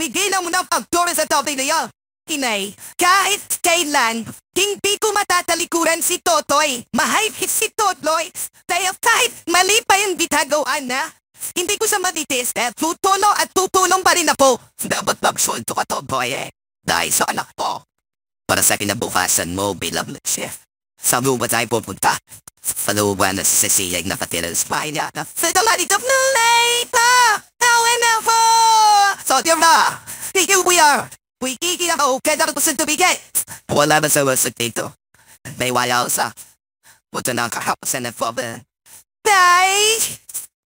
tigilan mo ng pagturo sa tabi niya. Inay, kahit kailan, hindi ko matatalikuran si Totoy. Mahigpit si Totoy. Dahil kahit mali pa yung bitagawan na, hindi ko siya matitis dahil tutulong at tutulong pa rin ako. Dapat magsulto ka, Totoy eh. Dahil sa anak ko. Para sa kinabukasan mo bilang chef. Sa lupa tayo pupunta. Sa lupa na sisiyag na katira sa bahay niya. Sa dalalit of the later. However. So, tira. Here we are. We kiki ako. Kaya ko sa tubigay. Wala na sa wasag dito. May wala sa. Punta na ang kahapasan ng problem. Bye!